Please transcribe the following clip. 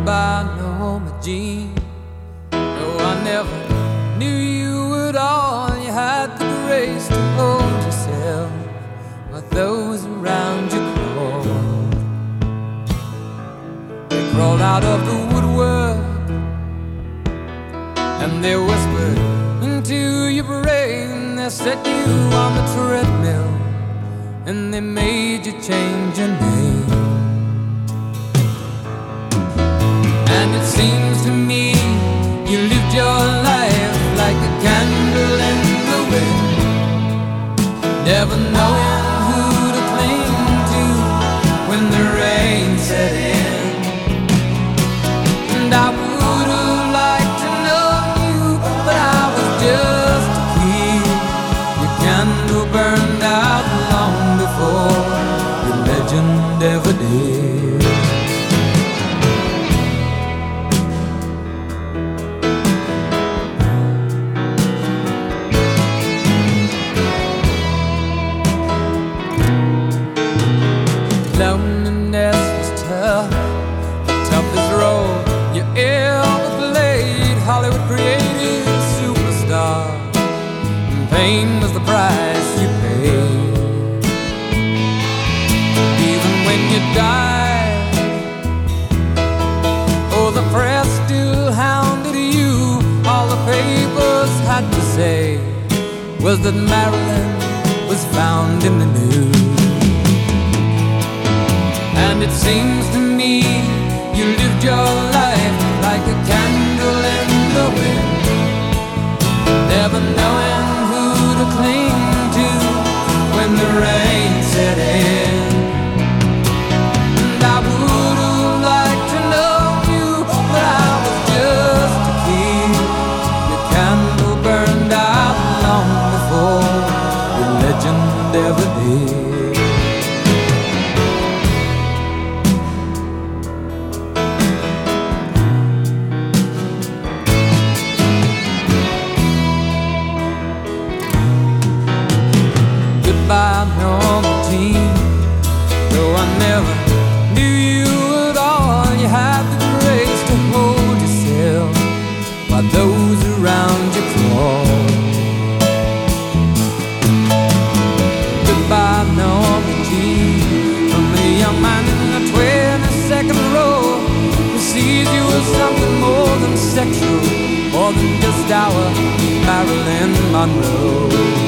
Goodbye, Norma Jean. Though I never knew you at all, you had the grace to hold yourself while those around you crawled. They crawled out of the woodwork and they whispered into your brain. They set you on the treadmill and they made you change your name. And it seems to me you lived your life like a candle in the wind, never knowing who to cling to when the rain set in. And I would have liked to know you, but I was just a kid. Your candle burned out long before your legend ever did. Loneliness was tough, the toughest role you ever played. Hollywood created a superstar, and pain was the price you paid. Even when you died, oh, the press still hounded you. All the papers had to say was that Marilyn was found in the news. And it seems to me you lived your life like a candle in the wind, never knowing who to cling to when the rain set in. And I would have liked to know you, but I was just a kid. Your candle burned out long before your legend ever did. Goodbye, Norma Jean. Though I never knew you at all, you had the grace to hold yourself while those around you crawled. Goodbye, Norma Jean, from a young man in the 22nd row who sees you as something more than sexual, more than just our Marilyn Monroe.